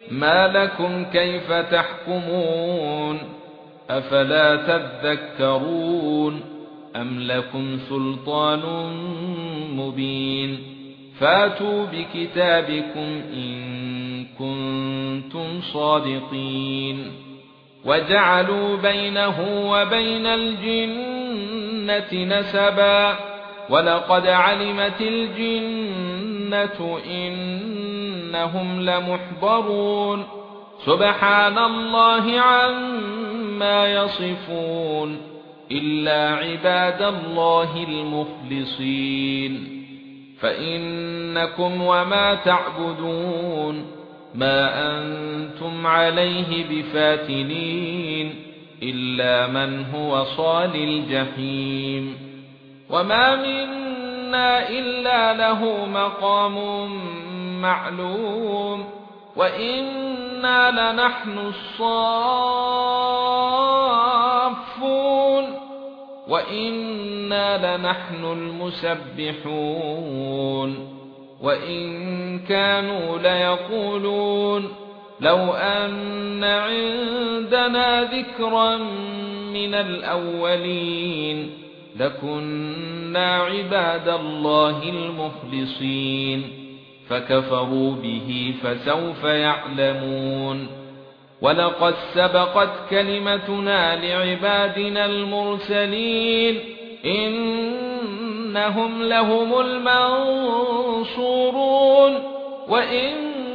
ما لكم كيف تحكمون أفلا تذكرون أم لكم سلطان مبين فاتوا بكتابكم إن كنتم صادقين وجعلوا بينه وبين الجنة نسبا ولقد علمت الجنة إنهم لمحضرون سبحان الله عما يصفون إلا عباد الله المخلصين فإنكم وما تعبدون ما أنتم عليه بفاتنين إلا من هو صال الجحيم وما منا إلا له مقام معلوم وإنا لنحن الصافون وإنا لنحن المسبحون وإن كانوا ليقولون لو أن عندنا ذكرا من الأولين لكنا عباد الله المخلصين فكفروا به فسوف يعلمون ولقد سبقت كلمتنا لعبادنا المرسلين إنهم لهم المنصورون وإن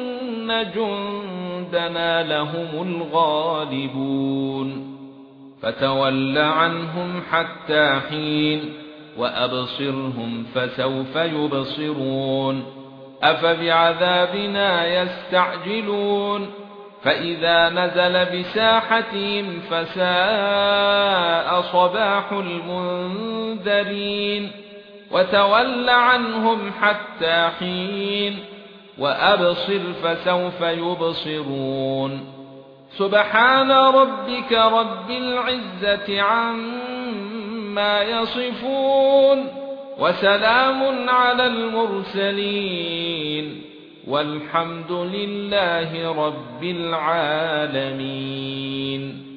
جندنا لهم الغالبون فتول عنهم حتى حين وأبصرهم فسوف يبصرون أفبعذابنا يستعجلون فإذا نزل بساحتهم فساء صباح المنذرين وتول عنهم حتى حين وأبصر فسوف يبصرون سبحان ربك رب العزة عما يصفون وسلام على المرسلين والحمد لله رب العالمين.